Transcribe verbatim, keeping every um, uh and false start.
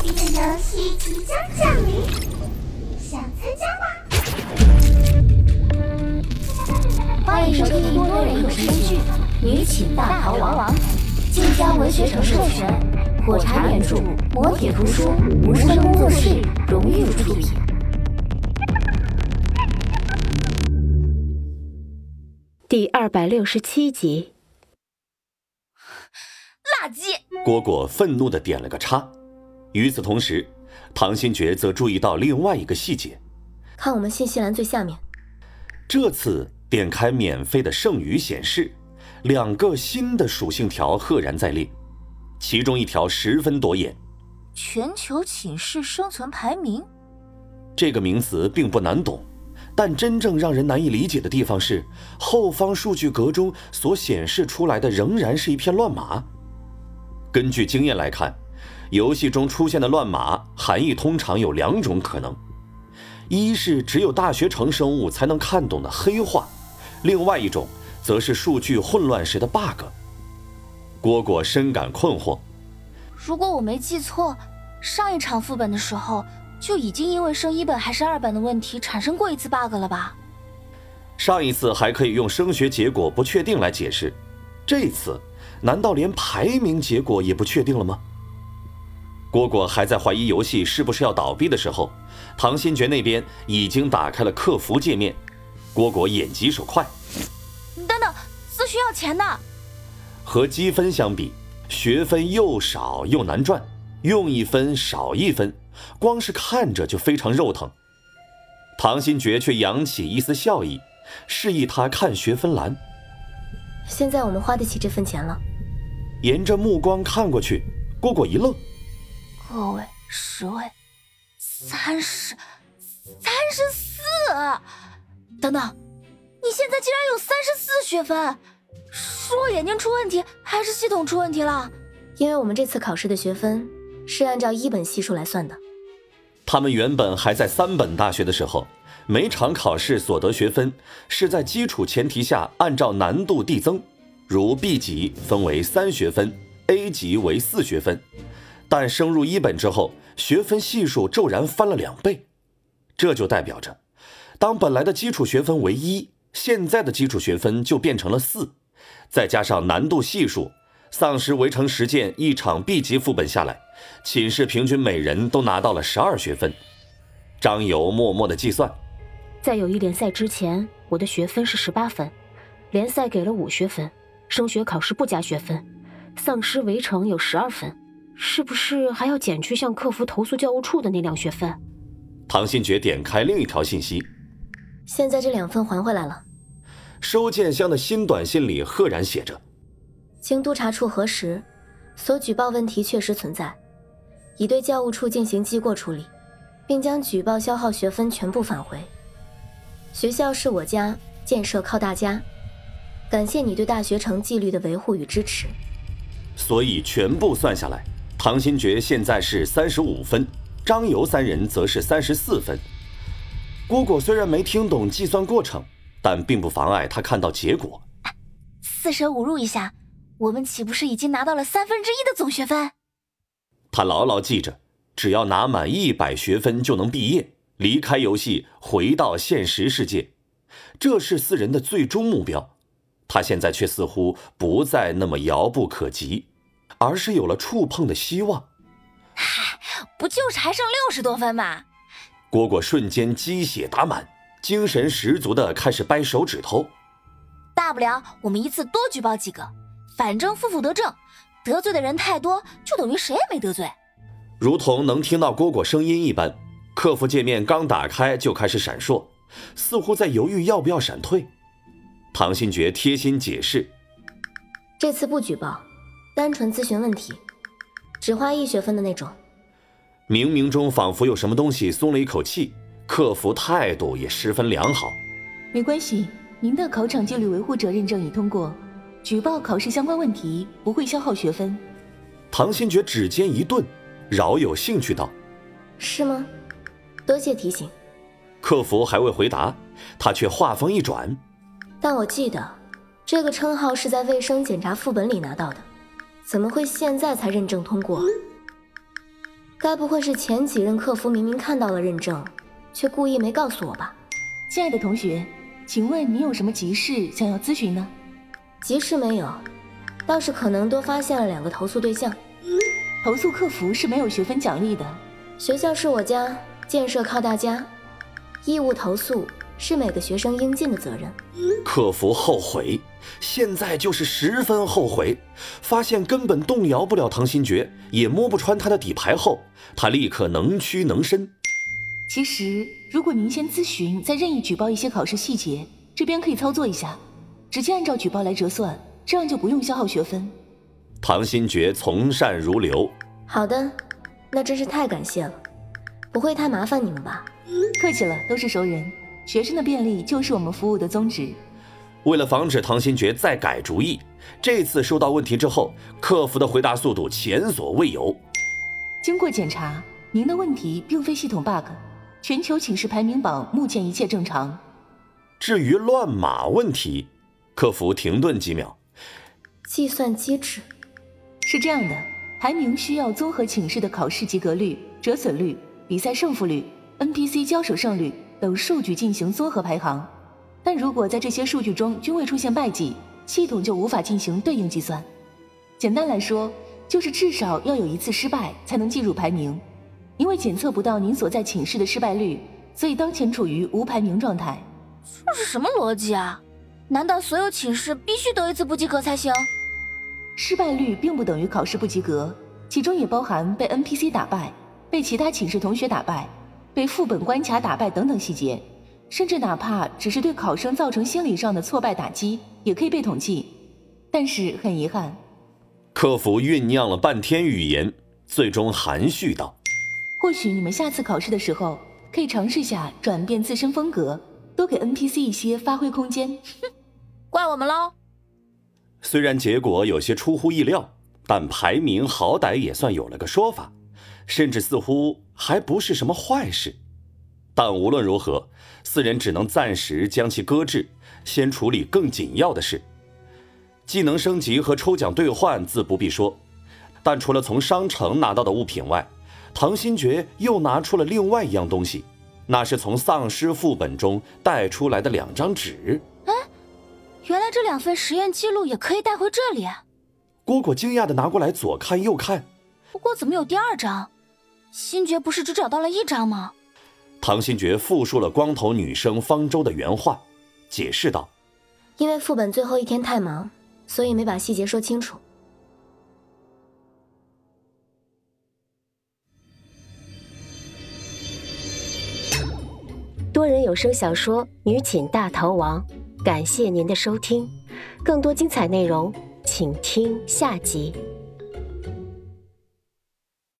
新的游戏即将降临，想参加吗？ 欢迎收听多人有声剧《女寝大逃亡》，晋江文学城授权，火柴原著，磨铁图书，无声工作室荣誉出品。 第二百六十七集。 垃圾！ 蝈蝈愤怒地点了个叉。与此同时，唐新觉则注意到另外一个细节。 看我们信息栏最下面， 这次点开免费的剩余显示，两个新的属性条赫然在列，其中一条十分夺眼。 全球寝室生存排名？ 这个名词并不难懂，但真正让人难以理解的地方是，后方数据格中所显示出来的仍然是一片乱码。根据经验来看，游戏中出现的乱码含义通常有两种可能，一是只有大学城生物才能看懂的黑话，另外一种则是数据混乱时的 bug。 蝈蝈深感困惑。 如果我没记错，上一场副本的时候就已经因为升一本还是二本的问题产生过一次 bug 了吧？ 上一次还可以用升学结果不确定来解释，这次难道连排名结果也不确定了吗？蝈蝈还在怀疑游戏是不是要倒闭的时候，唐新觉那边已经打开了客服界面。蝈蝈眼疾手快。 等等，自需要钱的。 和积分相比，学分又少又难赚，用一分少一分，光是看着就非常肉疼。唐新觉却扬起一丝笑意，示意他看学分栏。 现在我们花得起这份钱了。 沿着目光看过去，蝈蝈一愣。 个位、十位、三十、三十四，等等，你现在竟然有三十四学分，是我眼睛出问题，还是系统出问题了？ 因为我们这次考试的学分是按照一本系数来算的。 他们原本还在三本大学的时候，每场考试所得学分是在基础前提下按照难度递增，如 B 级分为三学分， A 级为四学分。但升入一本之后，学分系数骤然翻了两倍，这就代表着，当本来的基础学分为一，现在的基础学分就变成了四，再加上难度系数，丧尸围城实践一场 B 级副本下来，寝室平均每人都拿到了十二学分。张游默默地计算， 在友谊联赛之前，我的学分是十八分，联赛给了五学分，升学考试不加学分，丧尸围城有十二分，是不是还要减去向客服投诉教务处的那两学分？ 唐新觉点开另一条信息， 现在这两分还回来了。 收件箱的新短信里赫然写着， 经督察处核实，所举报问题确实存在，已对教务处进行记过处理，并将举报消耗学分全部返回。学校是我家，建设靠大家，感谢你对大学城纪律的维护与支持。 所以全部算下来，唐新觉现在是三十五分，张游三人则是三十四分。蝈蝈虽然没听懂计算过程，但并不妨碍他看到结果。 四舍五入一下，我们岂不是已经拿到了三分之一的总学分？ 他牢牢记着，只要拿满一百学分就能毕业，离开游戏，回到现实世界，这是四人的最终目标。他现在却似乎不再那么遥不可及，而是有了触碰的希望。 嗨，不就是还剩六十多分吗？ 蝈蝈瞬间鸡血打满，精神十足地开始掰手指头。 大不了我们一次多举报几个，反正负负得正，得罪的人太多，就等于谁也没得罪。 如同能听到蝈蝈声音一般，客服界面刚打开就开始闪烁，似乎在犹豫要不要闪退。唐新觉贴心解释， 这次不举报，单纯咨询问题，只花一学分的那种。 冥冥中仿佛有什么东西松了一口气，客服态度也十分良好。 没关系，您的考场纪律维护者认证已通过，举报考试相关问题不会消耗学分。 唐新觉指尖一顿，饶有兴趣道， 是吗？多谢提醒。 客服还未回答，他却话锋一转， 但我记得这个称号是在卫生检查副本里拿到的，怎么会现在才认证通过？ 该不会是前几任客服明明看到了认证，却故意没告诉我吧？ 亲爱的同学，请问你有什么急事想要咨询呢？ 急事没有，倒是可能多发现了两个投诉对象。 投诉客服是没有学分奖励的。 学校是我家，建设靠大家，义务投诉是每个学生应尽的责任。 客服后悔，现在就是十分后悔。发现根本动摇不了唐新觉，也摸不穿他的底牌后，他立刻能屈能伸。 其实，如果您先咨询，再任意举报一些考试细节，这边可以操作一下，直接按照举报来折算，这样就不用消耗学分。 唐新觉从善如流。 好的，那真是太感谢了，不会太麻烦你们吧？ 客气了，都是熟人。学生的便利就是我们服务的宗旨。 为了防止唐新觉再改主意，这次收到问题之后，客服的回答速度前所未有。 经过检查，您的问题并非系统 bug， 全球寝室排名榜目前一切正常。 至于乱码问题，客服停顿几秒。 计算机制是这样的，排名需要综合寝室的考试及格率、折损率、比赛胜负率、N P C 交手胜率等数据进行综合排行，但如果在这些数据中均未出现败绩，系统就无法进行对应计算。简单来说，就是至少要有一次失败才能进入排名。因为检测不到您所在寝室的失败率，所以当前处于无排名状态。 这是什么逻辑啊？难道所有寝室必须得一次不及格才行？ 失败率并不等于考试不及格，其中也包含被 N P C 打败、被其他寝室同学打败、被副本关卡打败等等细节，甚至哪怕只是对考生造成心理上的挫败打击，也可以被统计。但是很遗憾， 客服酝酿了半天语言，最终含蓄道： 或许你们下次考试的时候，可以尝试下转变自身风格，多给 N P C 一些发挥空间。 怪我们喽。 虽然结果有些出乎意料，但排名好歹也算有了个说法，甚至似乎还不是什么坏事。但无论如何，四人只能暂时将其搁置，先处理更紧要的事。技能升级和抽奖兑换自不必说，但除了从商城拿到的物品外，唐新觉又拿出了另外一样东西，那是从丧尸副本中带出来的两张纸。 哎，原来这两份实验记录也可以带回这里。 蝈蝈惊讶地拿过来左看右看， 不过怎么有第二张？新觉不是只找到了一张吗？ 唐新觉复述了光头女生方舟的原话，解释道： 因为副本最后一天太忙，所以没把细节说清楚。 多人有声小说《女寝大逃亡》，感谢您的收听，更多精彩内容请听下集。